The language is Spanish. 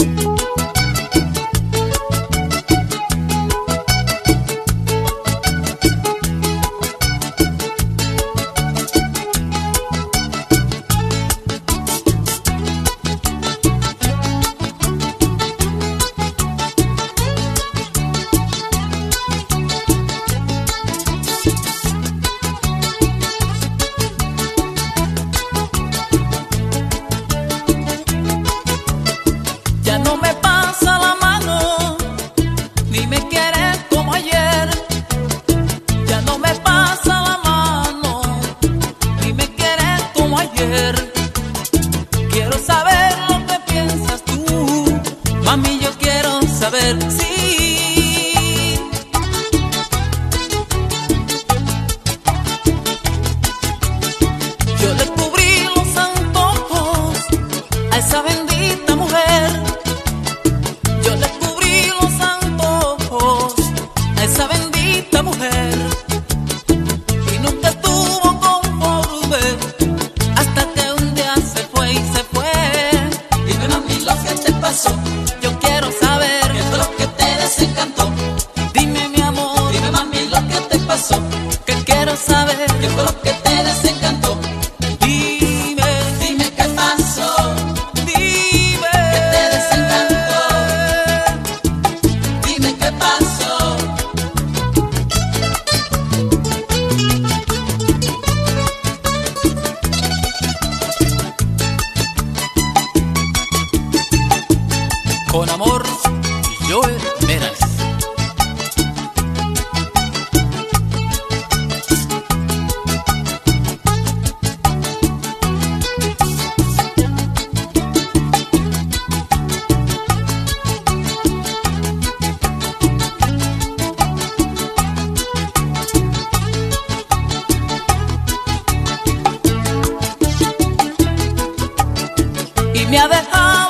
Quiero saber lo que piensas tú, mami, yo quiero saber, sí. Yo descubrí los antojos a esa bendita mujer. Yo descubrí los antojos a esa bendita mujer. Y nunca estuvo conforme hasta que un día se fue y se fue. Dime, mami, lo que te pasó. Yo quiero saber qué fue lo que te desencantó. Dime, mi amor. Dime, mami, lo que te pasó. Que quiero saber qué fue lo que te desencantó. Dime, dime qué pasó. Dime que te desencantó. Dime qué pasó. Con amor, Joe Meras. Y me ha dejado